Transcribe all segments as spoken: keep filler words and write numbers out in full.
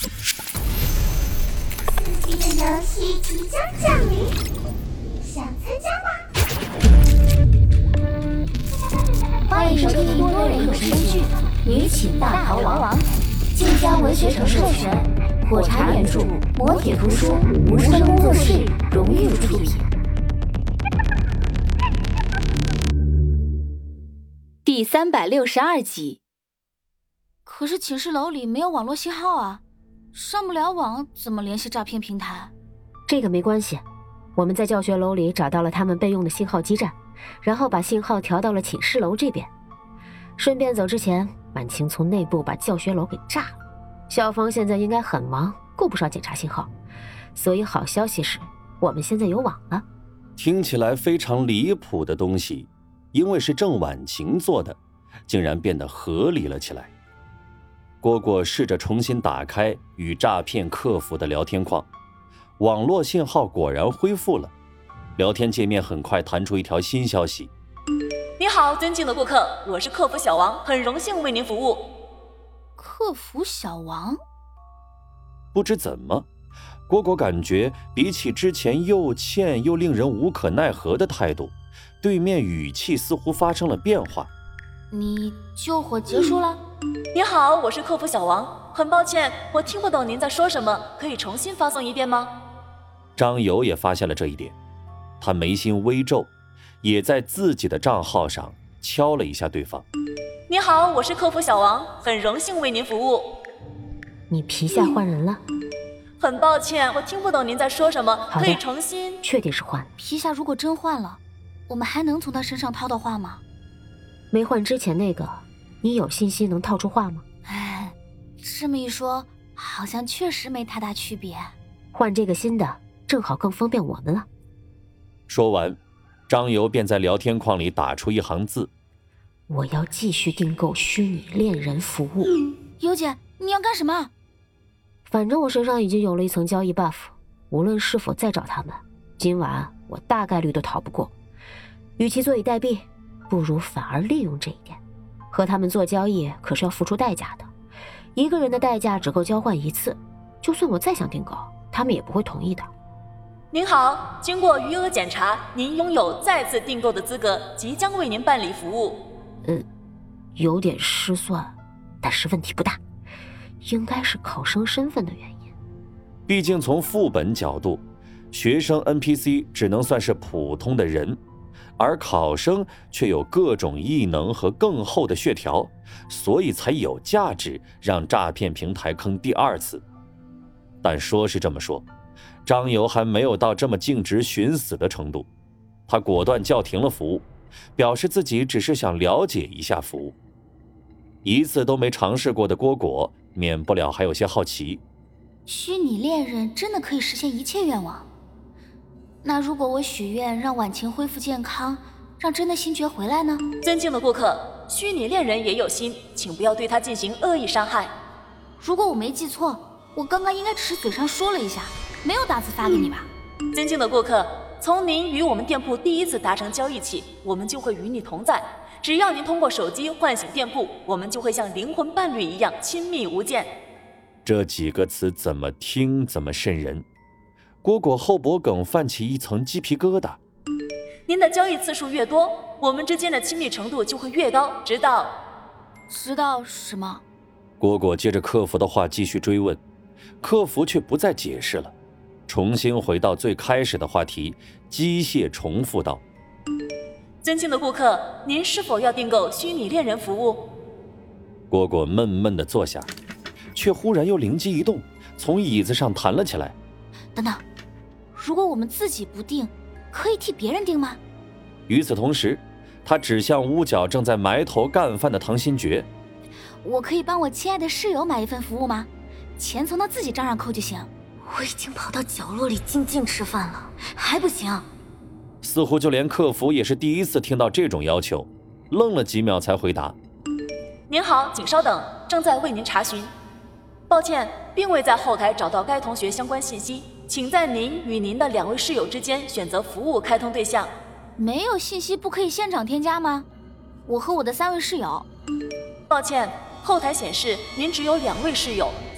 刺激的游戏即将降临，想参加吗？ 欢迎收听多人有声剧《女寝大逃亡》，晋江文学城授权，火柴原著，磨铁图书，无声工作室荣誉出品。 第三百六十二集。 可是寝室楼里没有网络信号啊，上不了网，怎么联系诈骗平台？ 这个没关系，我们在教学楼里找到了他们备用的信号基站，然后把信号调到了寝室楼这边。顺便走之前，满清从内部把教学楼给炸了。校方现在应该很忙，顾不上检查信号，所以好消息是，我们现在有网了。 听起来非常离谱的东西，因为是郑婉晴做的，竟然变得合理了起来。蝈蝈试着重新打开与诈骗客服的聊天框，网络信号果然恢复了。聊天界面很快弹出一条新消息： 你好，尊敬的顾客，我是客服小王，很荣幸为您服务。 客服小王？ 不知怎么，蝈蝈感觉比起之前又欠又令人无可奈何的态度，对面语气似乎发生了变化。 你救火结束了？ 你好，我是客服小王，很抱歉，我听不懂您在说什么，可以重新发送一遍吗？ 张游也发现了这一点，他眉心微皱，也在自己的账号上敲了一下对方。 你好，我是客服小王，很荣幸为您服务。 你皮下换人了？ 很抱歉，我听不懂您在说什么，可以重新。 确定是换。 皮下如果真换了，我们还能从他身上套到话吗？ 没换之前那个，你有信心能套出话吗？ 哎，这么一说，好像确实没太大区别。 换这个新的，正好更方便我们了。 说完，张游便在聊天框里打出一行字： 我要继续订购虚拟恋人服务。 尤姐，你要干什么？ 反正我身上已经有了一层交易 buff， 无论是否再找他们，今晚我大概率都逃不过。与其坐以待毙，不如反而利用这一点。和他们做交易可是要付出代价的，一个人的代价只够交换一次，就算我再想订购，他们也不会同意的。 您好，经过余额检查，您拥有再次订购的资格，即将为您办理服务。 嗯，有点失算，但是问题不大，应该是考生身份的原因。 毕竟从副本角度，学生 N P C 只能算是普通的人，而考生却有各种异能和更厚的血条，所以才有价值让诈骗平台坑第二次。但说是这么说，张游还没有到这么径直寻死的程度，他果断叫停了服务，表示自己只是想了解一下服务。一次都没尝试过的蝈蝈免不了还有些好奇， 虚拟恋人真的可以实现一切愿望？那如果我许愿让婉晴恢复健康，让真的星爵回来呢？ 尊敬的顾客，虚拟恋人也有心，请不要对他进行恶意伤害。 如果我没记错，我刚刚应该只是嘴上说了一下，没有打字发给你吧？ 尊敬的顾客，从您与我们店铺第一次达成交易起，我们就会与你同在。只要您通过手机唤醒店铺，我们就会像灵魂伴侣一样亲密无间。 这几个词怎么听怎么瘆人，蝈蝈后脖梗泛起一层鸡皮疙瘩。 您的交易次数越多，我们之间的亲密程度就会越高，直到…… 直到什么？ 蝈蝈接着客服的话继续追问，客服却不再解释了，重新回到最开始的话题，机械重复道： 尊敬的顾客，您是否要订购虚拟恋人服务？ 蝈蝈闷闷地坐下，却忽然又灵机一动，从椅子上弹了起来。 等等，如果我们自己不订，可以替别人订吗？ 与此同时，他指向屋角正在埋头干饭的唐新觉： 我可以帮我亲爱的室友买一份服务吗？钱从他自己账上扣就行。 我已经跑到角落里静静吃饭了，还不行？ 似乎就连客服也是第一次听到这种要求，愣了几秒才回答： 您好，请稍等，正在为您查询。抱歉，并未在后台找到该同学相关信息，请在您与您的两位室友之间选择服务开通对象。 没有信息不可以现场添加吗？我和我的三位室友。 抱歉，后台显示您只有两位室友，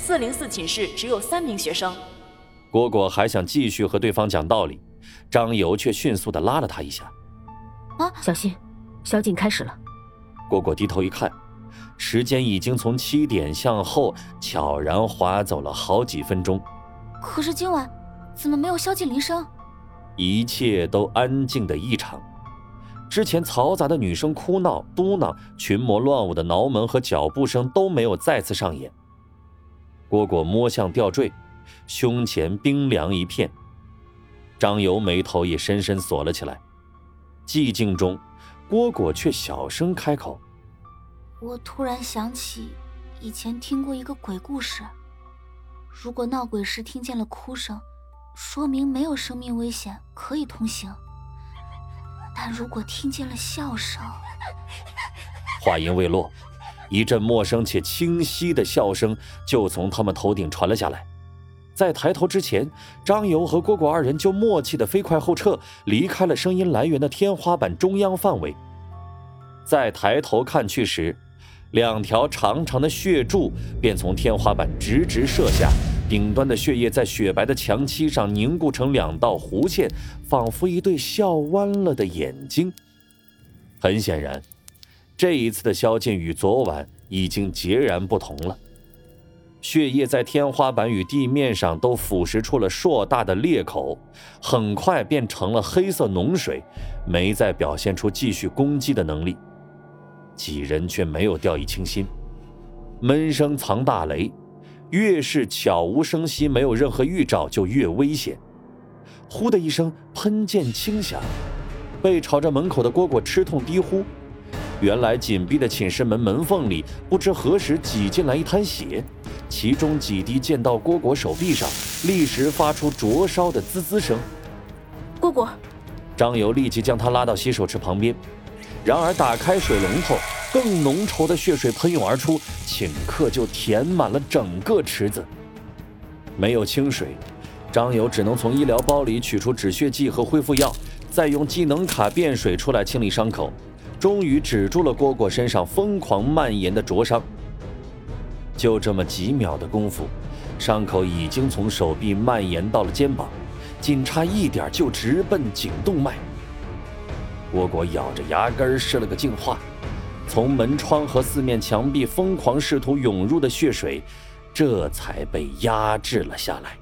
四零四寝室只有三名学生。 蝈蝈还想继续和对方讲道理，张游却迅速地拉了他一下。 啊，小心，宵禁开始了。 蝈蝈低头一看，时间已经从七点向后悄然滑走了好几分钟。 可是今晚怎么没有宵禁铃声？ 一切都安静的异常。之前嘈杂的女生哭闹、嘟囔、群魔乱舞的挠门和脚步声都没有再次上演。蝈蝈摸向吊坠，胸前冰凉一片。张游眉头也深深锁了起来。寂静中，蝈蝈却小声开口： 我突然想起以前听过一个鬼故事，如果闹鬼时听见了哭声，说明没有生命危险，可以通行。但如果听见了笑声…… 话音未落，一阵陌生且清晰的笑声就从他们头顶传了下来。在抬头之前，张游和蝈蝈二人就默契的飞快后撤，离开了声音来源的天花板中央范围。再抬头看去时，两条长长的血柱便从天花板直直射下，顶端的血液在雪白的墙漆上凝固成两道弧线，仿佛一对笑弯了的眼睛。很显然，这一次的宵禁与昨晚已经截然不同了。血液在天花板与地面上都腐蚀出了硕大的裂口，很快变成了黑色脓水，没再表现出继续攻击的能力。几人却没有掉以轻心，闷声藏大雷，越是悄无声息，没有任何预兆，就越危险。呼的一声，喷溅轻响，背朝着门口的蝈蝈吃痛低呼。原来紧闭的寝室门门缝里，不知何时挤进来一滩血，其中几滴溅到蝈蝈手臂上，立时发出灼烧的滋滋声。 蝈蝈， 张游立即将他拉到洗手池旁边。然而打开水龙头，更浓稠的血水喷涌而出，顷刻就填满了整个池子。没有清水，张游只能从医疗包里取出止血剂和恢复药，再用技能卡变水出来清理伤口，终于止住了蝈蝈身上疯狂蔓延的灼伤。就这么几秒的功夫，伤口已经从手臂蔓延到了肩膀，仅差一点就直奔颈动脉。蝈蝈咬着牙根施了个净化，从门窗和四面墙壁疯狂试图涌入的血水，这才被压制了下来。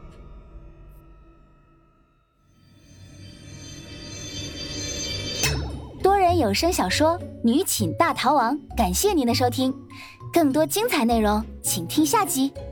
多人有声小说《女寝大逃亡》，感谢您的收听，更多精彩内容请听下集。